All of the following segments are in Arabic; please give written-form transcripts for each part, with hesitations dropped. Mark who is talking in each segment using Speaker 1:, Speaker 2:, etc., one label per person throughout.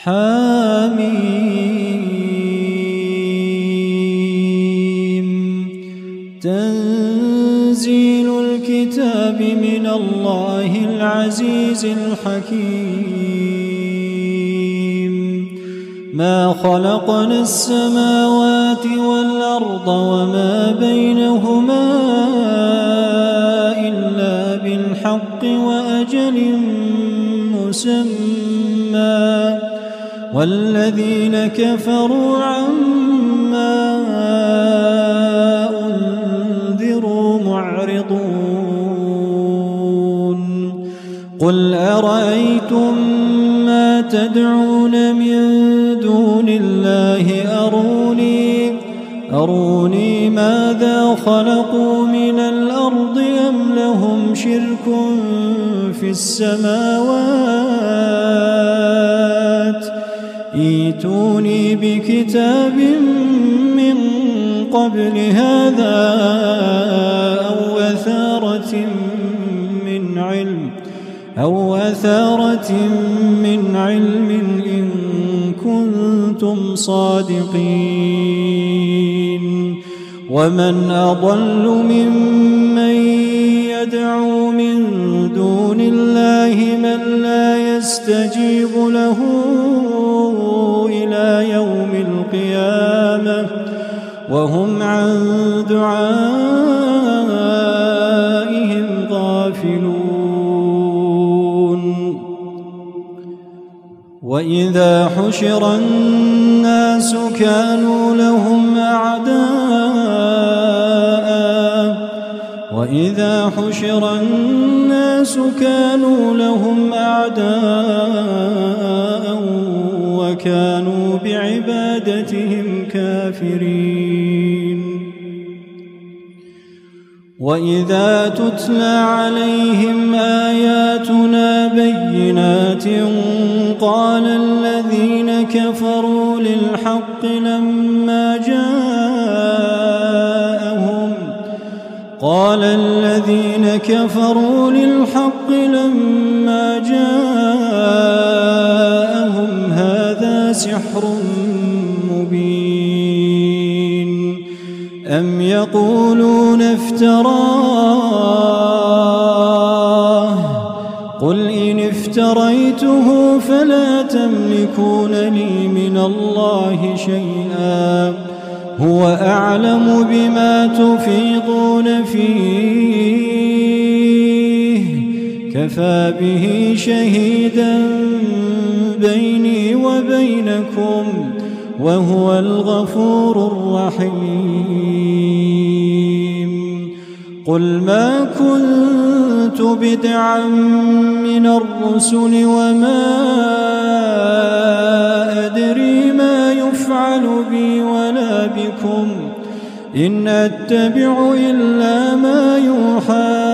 Speaker 1: حميم. تنزيل الكتاب من الله العزيز الحكيم. ما خلقنا السماوات والأرض وما بينهما إلا بالحق وأجل مسمى، والذين كفروا عما أنذروا معرضون. قل أرأيتم ما تدعون من دون الله أروني ماذا خلقوا من الأرض أم لهم شرك في السماوات. ائتوني بكتاب من قبل هذا أو أثارة من علم إن كنتم صادقين. ومن أضل ممن يدعو من دون الله من لا يستجيب له إلى يوم القيامة وهم عن دعائهم غافلون. وإذا حشر الناس كانوا لهم أعداء وكانوا بعبادتهم كافرين. وإذا تتلى عليهم آياتنا بينات قال الذين كفروا للحق لما جاءهم هذا سحر مبين. أم يقولون افتراه قل إن افتريته فلا تملكون لي من الله شيئا هو أعلم بما تفيضون فيه كفى به شهيدا بيني وبينكم وهو الغفور الرحيم. قل ما كنت بدعا من الرسل وما أدري ما يفعل بي ولا بكم إن أتبع إلا ما يوحى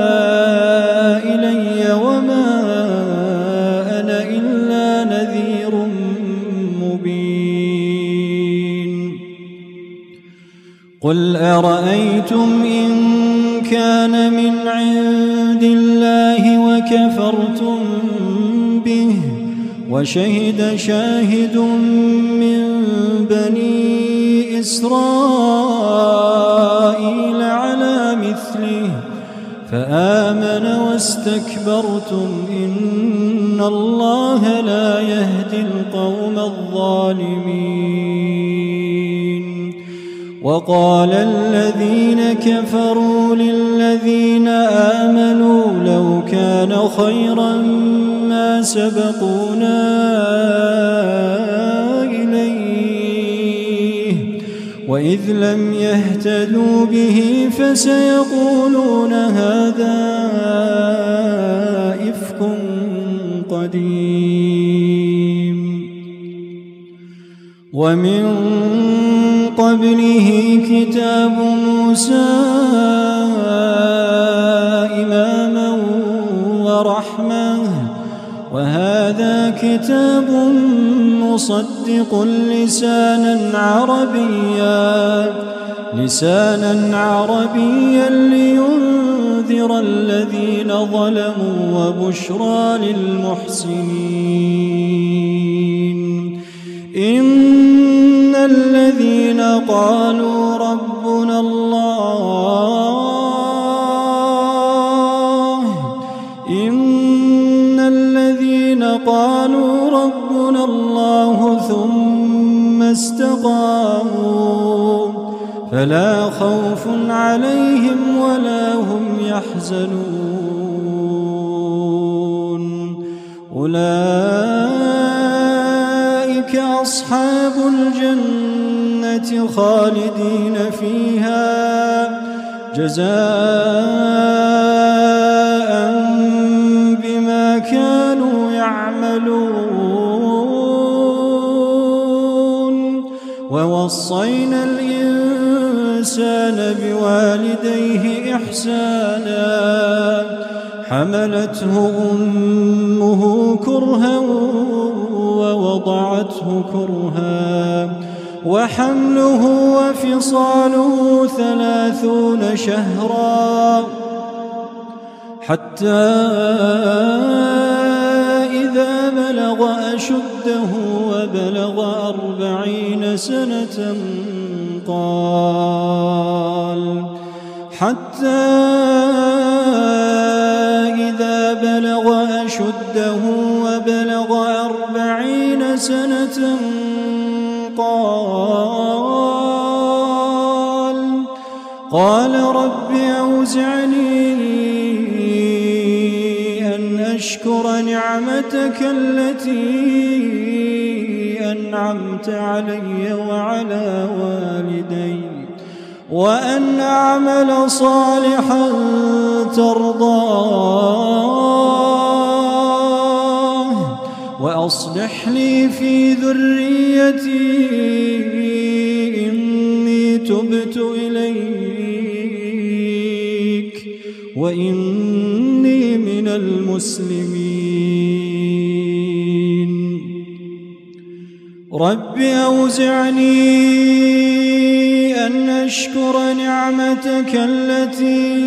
Speaker 1: إلي وما أنا إلا نذير مبين. قل أرأيتم إن كان من عند الله وكفرتم به وشهد شاهد من بني إسرائيل على مثله فآمن واستكبرتم إن الله لا يهدي القوم الظالمين. وقال الذين كفروا للذين آمنوا لو كان خيرا ما سبقونا إليه وإذ لم يهتدوا به فسيقولون هذا إفك قديم. ومن قبله كتاب موسى إماما ورحمة وهذا كتاب مصدق لسانا عربيا لينذر الذين ظلموا وبشرى للمحسنين. إن الذين قالوا ربنا الله ثم استقاموا فلا خوف عليهم ولا هم يحزنون أولئك أصحاب الجنة خالدين فيها جزاء بما كانوا يعملون ووصينا الإنسان بوالديه إحسانا حملته أمه كرها ووضعته كرها وحمله وفصاله 30 شهرا حتى إذا بلغ أشده وبلغ 40 سنة قال رب أوزعني أن أشكر نعمتك التي أنعمت علي وعلى والدي وأن أعمل صالحا ترضاه وأصلح لي في ذريتي إني تبت إليك وإني من المسلمين رب أوزعني أن أشكر نعمتك التي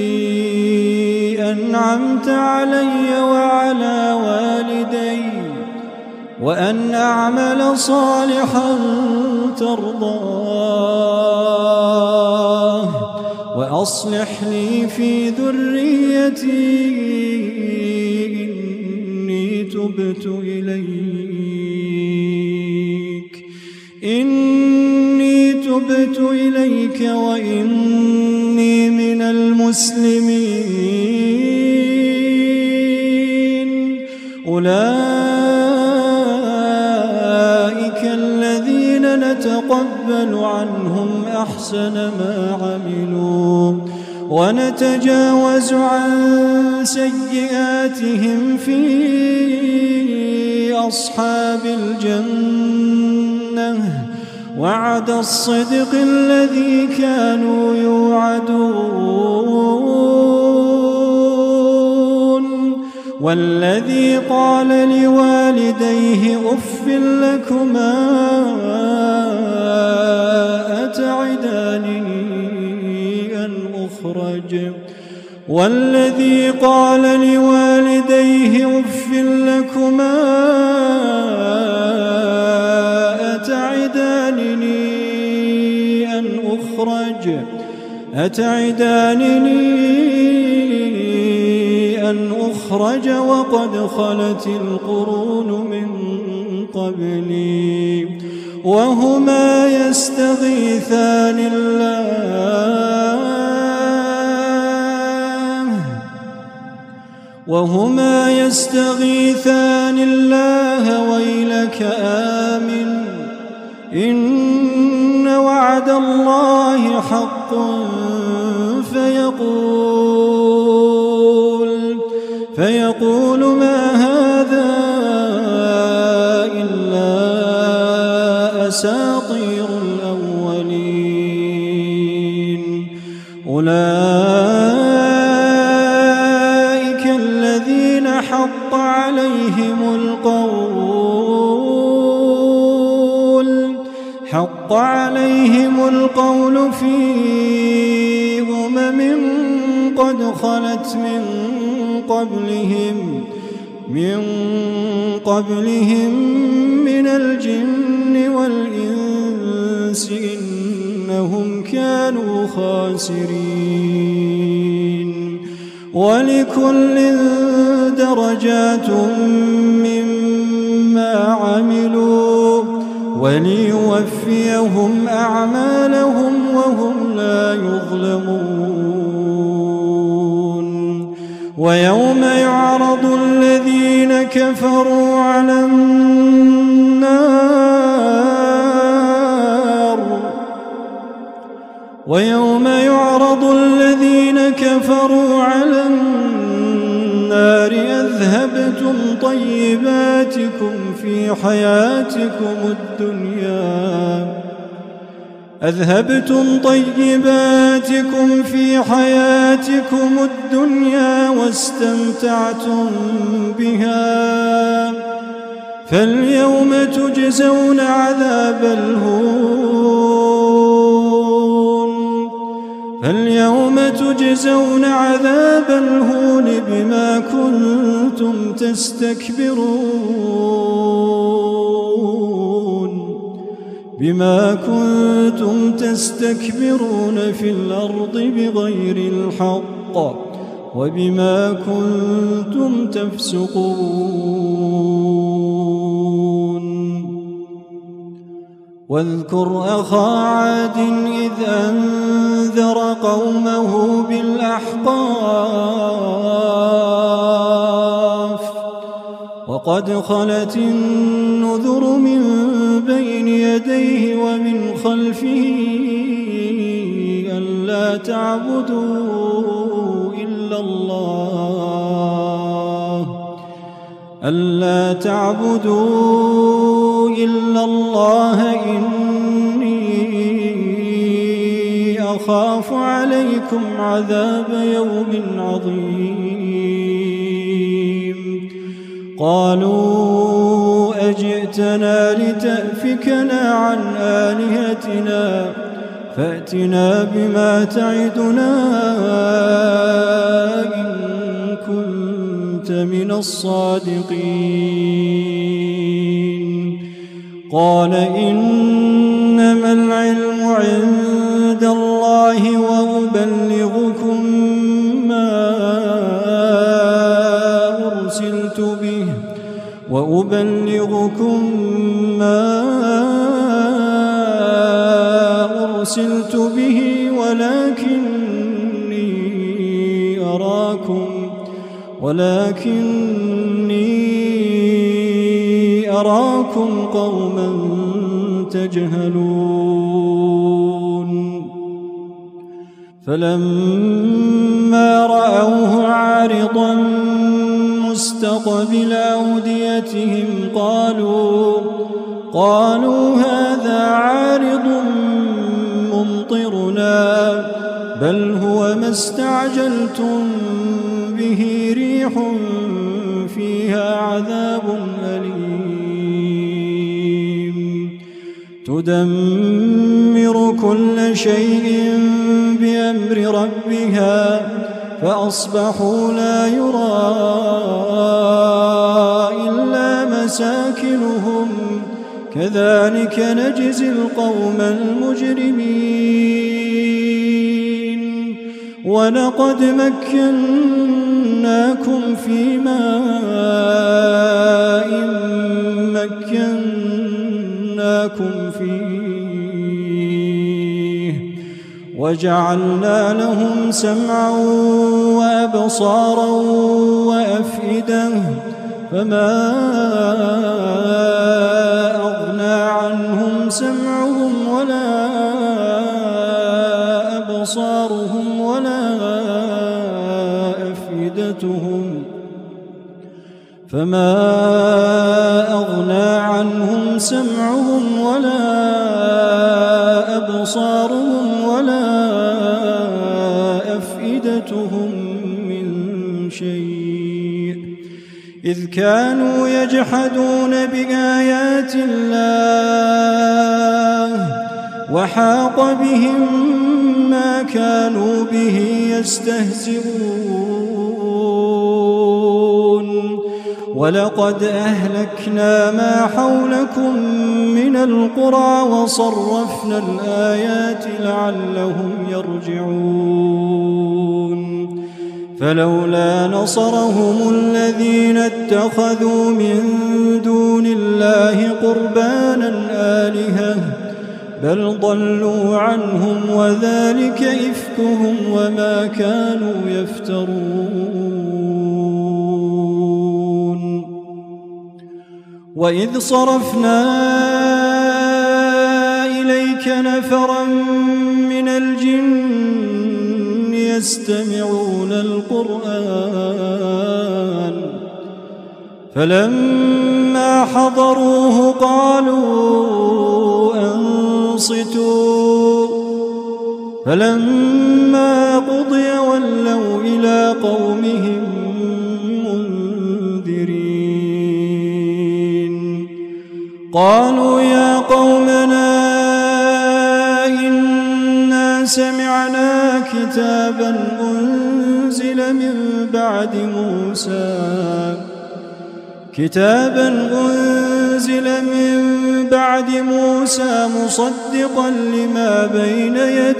Speaker 1: أنعمت علي وعلى والدي وأن أعمل صالحا ترضاه وأصلح لي في ذريتي إني تبت إليك وإني من المسلمين أولئك الذين نتقبل عنهم أحسن ما عملوا ونتجاوز عن سيئاتهم في أصحاب الجنة وعد الصدق الذي كانوا يوعدون والذي قال لوالديه أف لكما أتعدانني أن أخرج وقد خلت القرون من قبلي وهما يستغيثان الله ويلك آمن إن وعد الله حق فيقول ما هذا إلا أساطير الأولين أولئك الذين حق عليهم القول في قد خلت من قبلهم من الجن الخاسرين ولكل درجات مما عملوا وليوفيهم أعمالهم وهم لا يظلمون ويوم يعرض الذين كفروا على النار أذهبتم طيباتكم في حياتكم الدنيا واستمتعتم بها فاليوم تجزون عذاب الهون بما كنتم تستكبرون في الأرض بغير الحق وبما كنتم تفسقون واذكر أخا عاد إذ أنذر قومه بالأحقاف وقد خلت النذر من بين يديه ومن خلفه ألا تعبدوا إلا الله إني أخاف عليكم عذاب يوم عظيم قالوا أجئتنا لتأفكنا عن آلهتنا فأتنا بما تعدنا إن كنت من الصادقين قال إنما العلم عند الله وأبلغكم ما أرسلت به ولكني أراكم قوما تجهلون فلما رأوه عارضا مستقبل أوديتهم قالوا هذا عارض ممطرنا بل هو ما استعجلتم به ريح فيها عذاب أليم تدمر كل شيء بأمر ربها فأصبحوا لا يرى إلا مساكنهم كذلك نجزي القوم المجرمين ولقد مكناكم في ماء مكناكم فيه وجعلنا لهم سمعا وأبصارا وأفئدة فما أغنى عنهم سمعهم ولا أبصارهم ولا أفئدتهم من شيء إذ كانوا يجحدون بآيات الله وحاق بهم ما كانوا به يستهزئون ولقد أهلكنا ما حولكم من القرى وصرفنا الآيات لعلهم يرجعون فلولا نصرهم الذين اتخذوا من دون الله قربانا آلهة بل ضلوا عنهم وذلك إفكهم وما كانوا يفترون وإذ صرفنا إليك نفرا من الجن يستمعون القرآن فلما حضروه قالوا أنصتوا فلما قضي ولوا إلى قومهم منذرين قالوا يا قومنا إنا سمعنا كتابا أنزل من بعد موسى مصدقا لما بين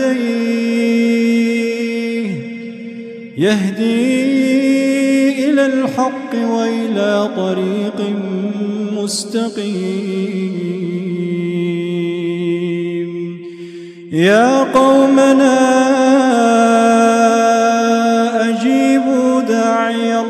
Speaker 1: يديه يهدي إلى الحق وإلى طريق مستقيم يا قومنا أجيبوا داعي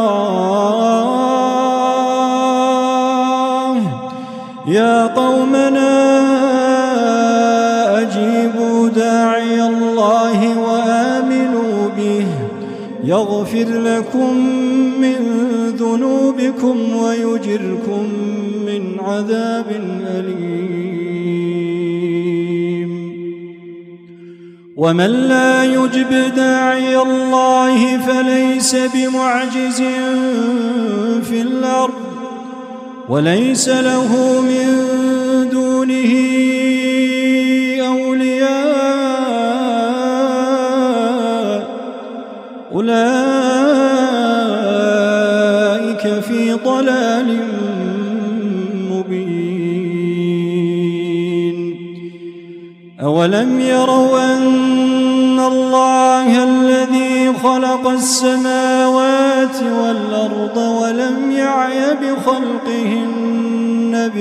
Speaker 1: الله وآمنوا به يغفر لكم من ذنوبكم ويجركم من عذاب أليم ومن لا يجب داعي الله فليس بمعجز في الأرض وليس له من دونه أولياء أولئك في ضلال مبين أولم يروا أن الله الذي خلق السماوات والأرض ولم يعي بخلقهن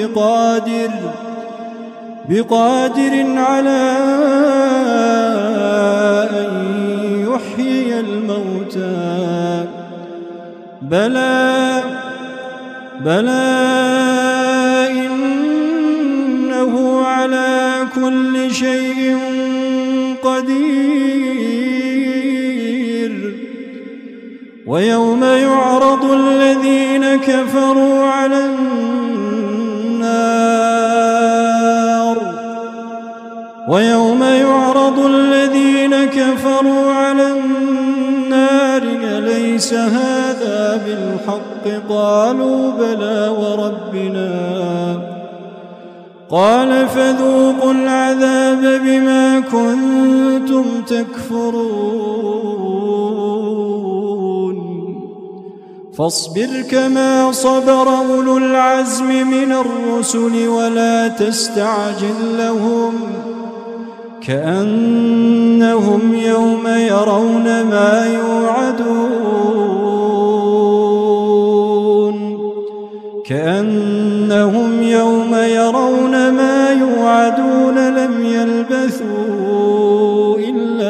Speaker 1: بقادر على أن يحيي الموتى بلى إنه على كل شيء قدير ويوم يعرض الذين كفروا على النار أليس هذا بالحق قالوا بلى وربنا قال فذوقوا العذاب بما كنتم تكفرون فاصبر كما صبر أولو العزم من الرسل ولا تستعجل لهم كأنهم يوم يرون ما يوعدون لم يلبثوا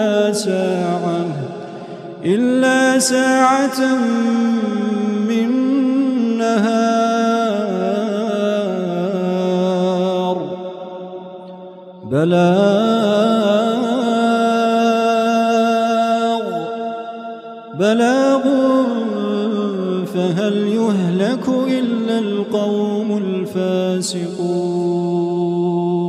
Speaker 1: إلا ساعة من نهار بلاغ فهل يهلك إلا القوم الفاسقون